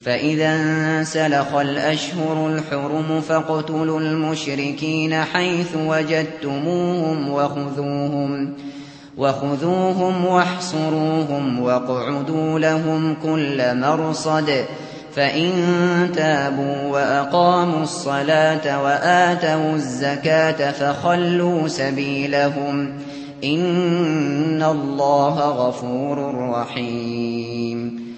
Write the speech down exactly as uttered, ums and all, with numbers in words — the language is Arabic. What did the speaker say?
فإذا انسلخ الأشهر الحرم فاقتلوا المشركين حيث وجدتموهم وخذوهم وخذوهم واحصروهم واقعدوا لهم كل مرصد فإن تابوا وأقاموا الصلاة وآتوا الزكاة فخلوا سبيلهم إن الله غفور رحيم